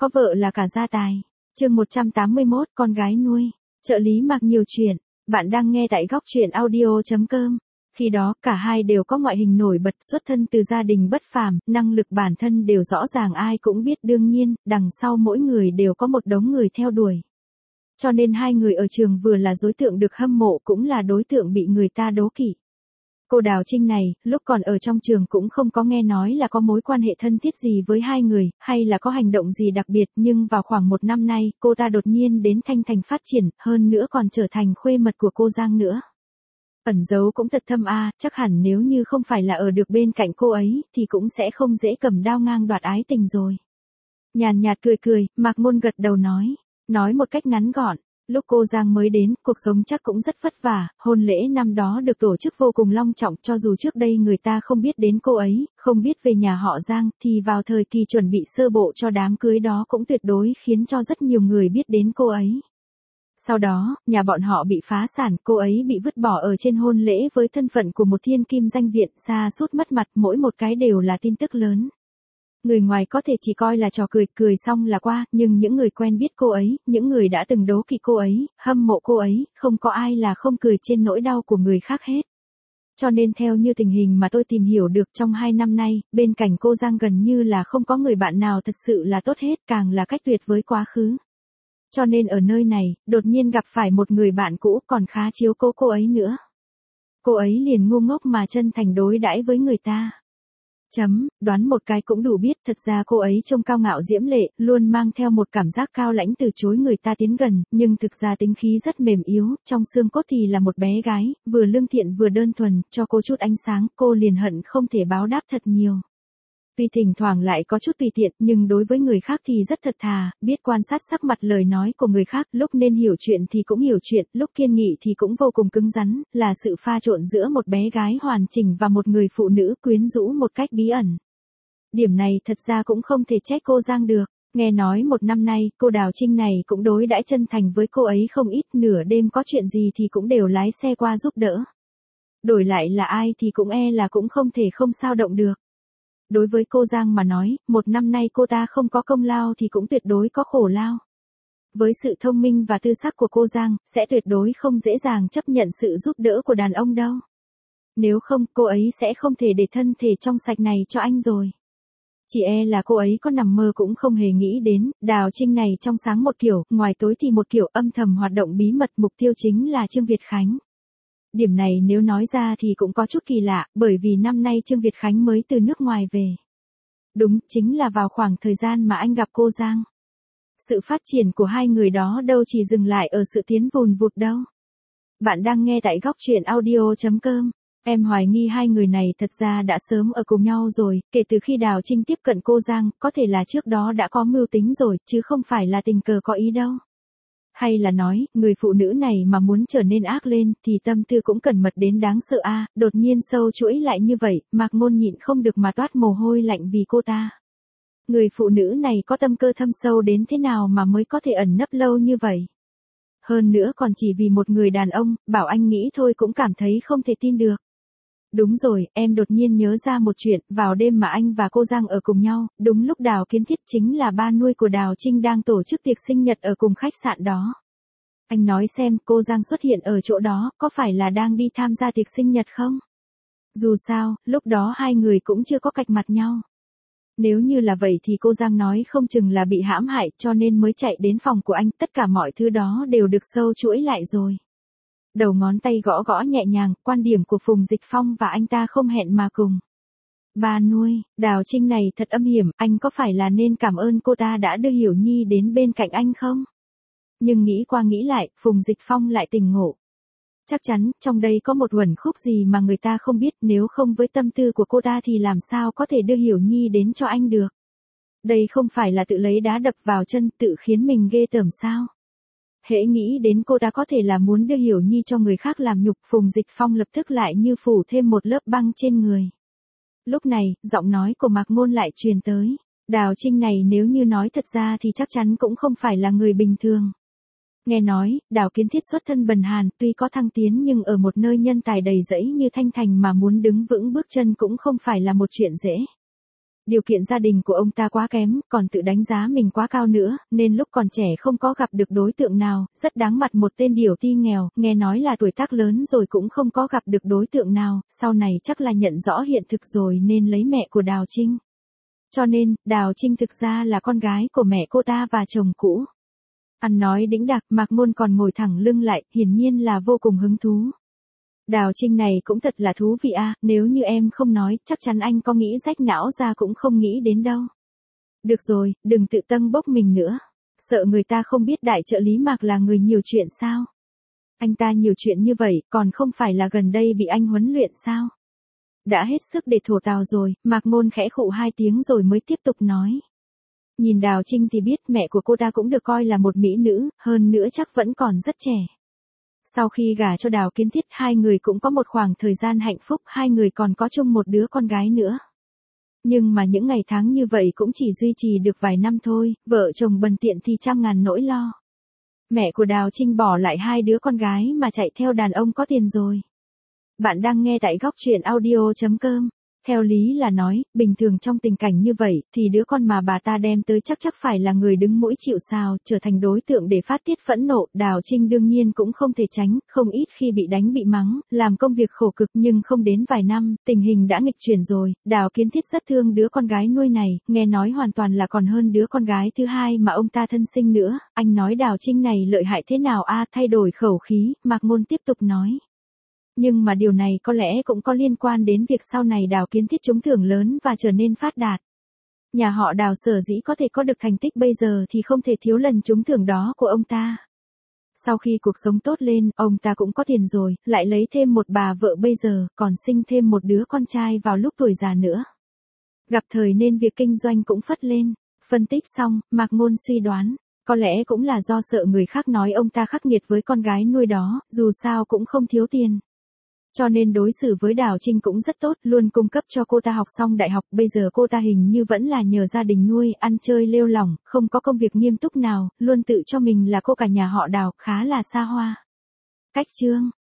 có vợ là cả gia tài. Chương 181, con gái nuôi. Trợ lý mặc nhiều chuyện. Bạn đang nghe tại góc truyện audio.com. Khi đó, cả hai đều có ngoại hình nổi bật, xuất thân từ gia đình bất phàm, năng lực bản thân đều rõ ràng ai cũng biết, đương nhiên, đằng sau mỗi người đều có một đống người theo đuổi. Cho nên hai người ở trường vừa là đối tượng được hâm mộ cũng là đối tượng bị người ta đố kỵ. Cô Đào Trinh này, lúc còn ở trong trường cũng không có nghe nói là có mối quan hệ thân thiết gì với hai người, hay là có hành động gì đặc biệt, nhưng vào khoảng 1 năm nay, cô ta đột nhiên đến Thanh Thành phát triển, hơn nữa còn trở thành khuê mật của cô Giang nữa. Ẩn giấu cũng thật thâm chắc hẳn nếu như không phải là ở được bên cạnh cô ấy, thì cũng sẽ không dễ cầm đao ngang đoạt ái tình rồi. Nhàn nhạt cười cười, Mạc Ngôn gật đầu nói một cách ngắn gọn. Lúc cô Giang mới đến, cuộc sống chắc cũng rất vất vả, hôn lễ năm đó được tổ chức vô cùng long trọng, cho dù trước đây người ta không biết đến cô ấy, không biết về nhà họ Giang, thì vào thời kỳ chuẩn bị sơ bộ cho đám cưới đó cũng tuyệt đối khiến cho rất nhiều người biết đến cô ấy. Sau đó, nhà bọn họ bị phá sản, cô ấy bị vứt bỏ ở trên hôn lễ với thân phận của một thiên kim danh viện, sa sút mất mặt, mỗi một cái đều là tin tức lớn. Người ngoài có thể chỉ coi là trò cười xong là qua, nhưng những người quen biết cô ấy, những người đã từng đố kỵ cô ấy, hâm mộ cô ấy, không có ai là không cười trên nỗi đau của người khác hết. Cho nên theo như tình hình mà tôi tìm hiểu được trong 2 năm nay, bên cạnh cô Giang gần như là không có người bạn nào thật sự là tốt hết, càng là cách tuyệt với quá khứ. Cho nên ở nơi này, đột nhiên gặp phải một người bạn cũ còn khá chiếu cố cô ấy nữa. Cô ấy liền ngu ngốc mà chân thành đối đãi với người ta. Đoán một cái cũng đủ biết, thật ra cô ấy trông cao ngạo diễm lệ, luôn mang theo một cảm giác cao lãnh từ chối người ta tiến gần, nhưng thực ra tính khí rất mềm yếu, trong xương cốt thì là một bé gái, vừa lương thiện vừa đơn thuần, cho cô chút ánh sáng, cô liền hận không thể báo đáp thật nhiều. Tuy thỉnh thoảng lại có chút tùy tiện, nhưng đối với người khác thì rất thật thà, biết quan sát sắc mặt lời nói của người khác, lúc nên hiểu chuyện thì cũng hiểu chuyện, lúc kiên nghị thì cũng vô cùng cứng rắn, là sự pha trộn giữa một bé gái hoàn chỉnh và một người phụ nữ quyến rũ một cách bí ẩn. Điểm này thật ra cũng không thể trách cô Giang được. Nghe nói 1 năm nay, cô Đào Trinh này cũng đối đãi chân thành với cô ấy không ít, nửa đêm có chuyện gì thì cũng đều lái xe qua giúp đỡ. Đổi lại là ai thì cũng là cũng không thể không sao động được. Đối với cô Giang mà nói, 1 năm nay cô ta không có công lao thì cũng tuyệt đối có khổ lao. Với sự thông minh và tư sắc của cô Giang, sẽ tuyệt đối không dễ dàng chấp nhận sự giúp đỡ của đàn ông đâu. Nếu không, cô ấy sẽ không thể để thân thể trong sạch này cho anh rồi. Chỉ là cô ấy có nằm mơ cũng không hề nghĩ đến, Đào Trinh này trong sáng một kiểu, ngoài tối thì một kiểu, âm thầm hoạt động bí mật, mục tiêu chính là Trương Việt Khánh. Điểm này nếu nói ra thì cũng có chút kỳ lạ, bởi vì năm nay Trương Việt Khánh mới từ nước ngoài về. Đúng, chính là vào khoảng thời gian mà anh gặp cô Giang. Sự phát triển của hai người đó đâu chỉ dừng lại ở sự tiến vùn vụt đâu. Bạn đang nghe tại góc truyện audio.com. Em hoài nghi hai người này thật ra đã sớm ở cùng nhau rồi, kể từ khi Đào Trinh tiếp cận cô Giang, có thể là trước đó đã có mưu tính rồi, chứ không phải là tình cờ có ý đâu. Hay là nói, người phụ nữ này mà muốn trở nên ác lên, thì tâm tư cũng cẩn mật đến đáng sợ đột nhiên sâu chuỗi lại như vậy, Mạc Ngôn nhịn không được mà toát mồ hôi lạnh vì cô ta. Người phụ nữ này có tâm cơ thâm sâu đến thế nào mà mới có thể ẩn nấp lâu như vậy? Hơn nữa còn chỉ vì một người đàn ông, bảo anh nghĩ thôi cũng cảm thấy không thể tin được. Đúng rồi, em đột nhiên nhớ ra một chuyện, vào đêm mà anh và cô Giang ở cùng nhau, đúng lúc Đào Kiến Thiết chính là ba nuôi của Đào Trinh đang tổ chức tiệc sinh nhật ở cùng khách sạn đó. Anh nói xem, cô Giang xuất hiện ở chỗ đó, có phải là đang đi tham gia tiệc sinh nhật không? Dù sao, lúc đó hai người cũng chưa có cạch mặt nhau. Nếu như là vậy thì cô Giang nói không chừng là bị hãm hại cho nên mới chạy đến phòng của anh, tất cả mọi thứ đó đều được sâu chuỗi lại rồi. Đầu ngón tay gõ gõ nhẹ nhàng, quan điểm của Phùng Dịch Phong và anh ta không hẹn mà cùng. Ba nuôi, Đào Trinh này thật âm hiểm, anh có phải là nên cảm ơn cô ta đã đưa Hiểu Nhi đến bên cạnh anh không? Nhưng nghĩ qua nghĩ lại, Phùng Dịch Phong lại tỉnh ngộ. Chắc chắn, trong đây có một uẩn khúc gì mà người ta không biết, nếu không với tâm tư của cô ta thì làm sao có thể đưa Hiểu Nhi đến cho anh được. Đây không phải là tự lấy đá đập vào chân, tự khiến mình ghê tởm sao? Hễ nghĩ đến cô ta có thể là muốn đưa Hiểu Nhi cho người khác làm nhục, Phùng Dịch Phong lập tức lại như phủ thêm một lớp băng trên người. Lúc này, giọng nói của Mạc Ngôn lại truyền tới. Đào Trinh này nếu như nói thật ra thì chắc chắn cũng không phải là người bình thường. Nghe nói, Đào Kiến Thiết xuất thân bần hàn, tuy có thăng tiến nhưng ở một nơi nhân tài đầy rẫy như Thanh Thành mà muốn đứng vững bước chân cũng không phải là một chuyện dễ. Điều kiện gia đình của ông ta quá kém, còn tự đánh giá mình quá cao nữa, nên lúc còn trẻ không có gặp được đối tượng nào, rất đáng mặt một tên điểu ti nghèo, nghe nói là tuổi tác lớn rồi cũng không có gặp được đối tượng nào, sau này chắc là nhận rõ hiện thực rồi nên lấy mẹ của Đào Trinh. Cho nên, Đào Trinh thực ra là con gái của mẹ cô ta và chồng cũ. Ăn nói đĩnh đạc, Mạc Ngôn còn ngồi thẳng lưng lại, hiển nhiên là vô cùng hứng thú. Đào Trinh này cũng thật là thú vị a, nếu như em không nói, chắc chắn anh có nghĩ rách não ra cũng không nghĩ đến đâu. Được rồi, đừng tự tâng bốc mình nữa. Sợ người ta không biết đại trợ lý Mạc là người nhiều chuyện sao? Anh ta nhiều chuyện như vậy, còn không phải là gần đây bị anh huấn luyện sao? Đã hết sức để thổ tào rồi, Mạc Ngôn khẽ khụ 2 tiếng rồi mới tiếp tục nói. Nhìn Đào Trinh thì biết mẹ của cô ta cũng được coi là một mỹ nữ, hơn nữa chắc vẫn còn rất trẻ. Sau khi gả cho Đào Kiến Thiết, hai người cũng có một khoảng thời gian hạnh phúc, hai người còn có chung một đứa con gái nữa. Nhưng mà những ngày tháng như vậy cũng chỉ duy trì được vài năm thôi, vợ chồng bần tiện thì trăm ngàn nỗi lo. Mẹ của Đào Trinh bỏ lại 2 đứa con gái mà chạy theo đàn ông có tiền rồi. Bạn đang nghe tại góc truyện audio.com. Theo lý là nói, bình thường trong tình cảnh như vậy, thì đứa con mà bà ta đem tới chắc phải là người đứng mũi chịu sào, trở thành đối tượng để phát tiết phẫn nộ. Đào Trinh đương nhiên cũng không thể tránh, không ít khi bị đánh bị mắng, làm công việc khổ cực, nhưng không đến vài năm, tình hình đã nghịch chuyển rồi. Đào Kiến Thiết rất thương đứa con gái nuôi này, nghe nói hoàn toàn là còn hơn đứa con gái thứ hai mà ông ta thân sinh nữa. Anh nói Đào Trinh này lợi hại thế nào a? Thay đổi khẩu khí, Mạc Ngôn tiếp tục nói. Nhưng mà điều này có lẽ cũng có liên quan đến việc sau này Đào Kiến Thiết trúng thưởng lớn và trở nên phát đạt. Nhà họ Đào sở dĩ có thể có được thành tích bây giờ thì không thể thiếu lần trúng thưởng đó của ông ta. Sau khi cuộc sống tốt lên, ông ta cũng có tiền rồi, lại lấy thêm một bà vợ bây giờ, còn sinh thêm một đứa con trai vào lúc tuổi già nữa. Gặp thời nên việc kinh doanh cũng phất lên. Phân tích xong, Mạc Ngôn suy đoán. Có lẽ cũng là do sợ người khác nói ông ta khắc nghiệt với con gái nuôi đó, dù sao cũng không thiếu tiền. Cho nên đối xử với Đào Trinh cũng rất tốt, luôn cung cấp cho cô ta học xong đại học, bây giờ cô ta hình như vẫn là nhờ gia đình nuôi, ăn chơi lêu lỏng, không có công việc nghiêm túc nào, luôn tự cho mình là cô cả nhà họ Đào, khá là xa hoa. Cách chương